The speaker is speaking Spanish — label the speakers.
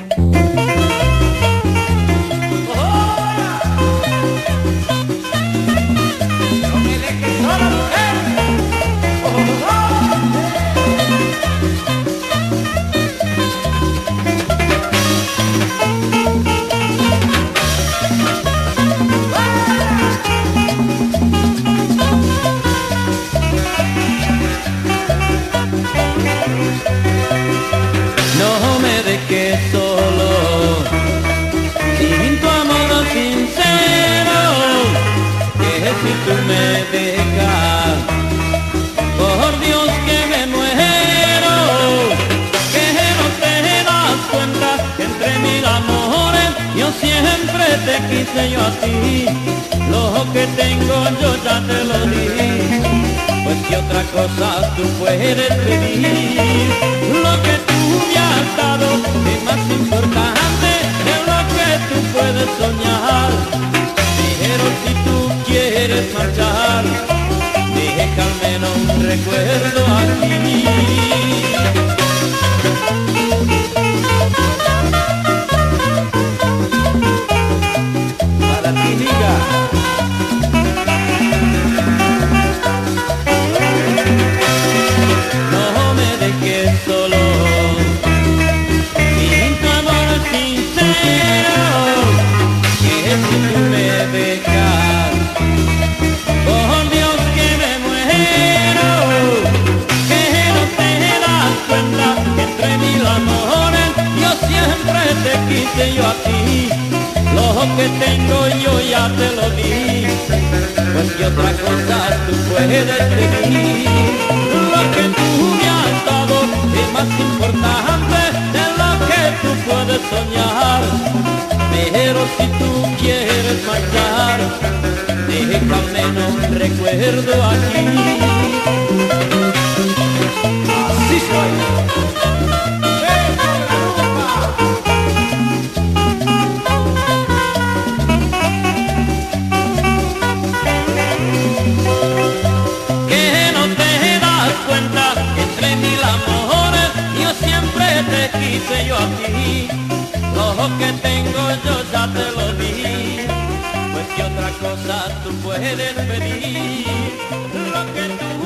Speaker 1: No me dejes solo, sin tu amor sincero, que si tú me dejas, por Dios que me muero, que no te das cuenta que entre mil amores yo siempre te quise yo a ti, lo que tengo yo ya te lo di, pues que otra cosa tú puedes pedir, lo que tú me has dado es más importante de lo que tú puedes soñar, pero si tú quieres marchar, deja al menos un recuerdo aquí. Para ti, diga. No me dejes solo, sin tu amor sincero, que si tú me dejas, por Dios que me muero, que no te das cuenta que entre mil amores yo siempre te quise yo a ti, lo que tengo yo ya te lo di, pues que otra cosa tú puedes pedir, lo que tú me has dado es más importante de lo que tú puedes soñar, pero si tú quieres marchar, deja al menos un recuerdo aquí. Así soy. Te quise yo a ti, lo que tengo yo ya te lo di, pues que otra cosa tú puedes pedir, lo que tú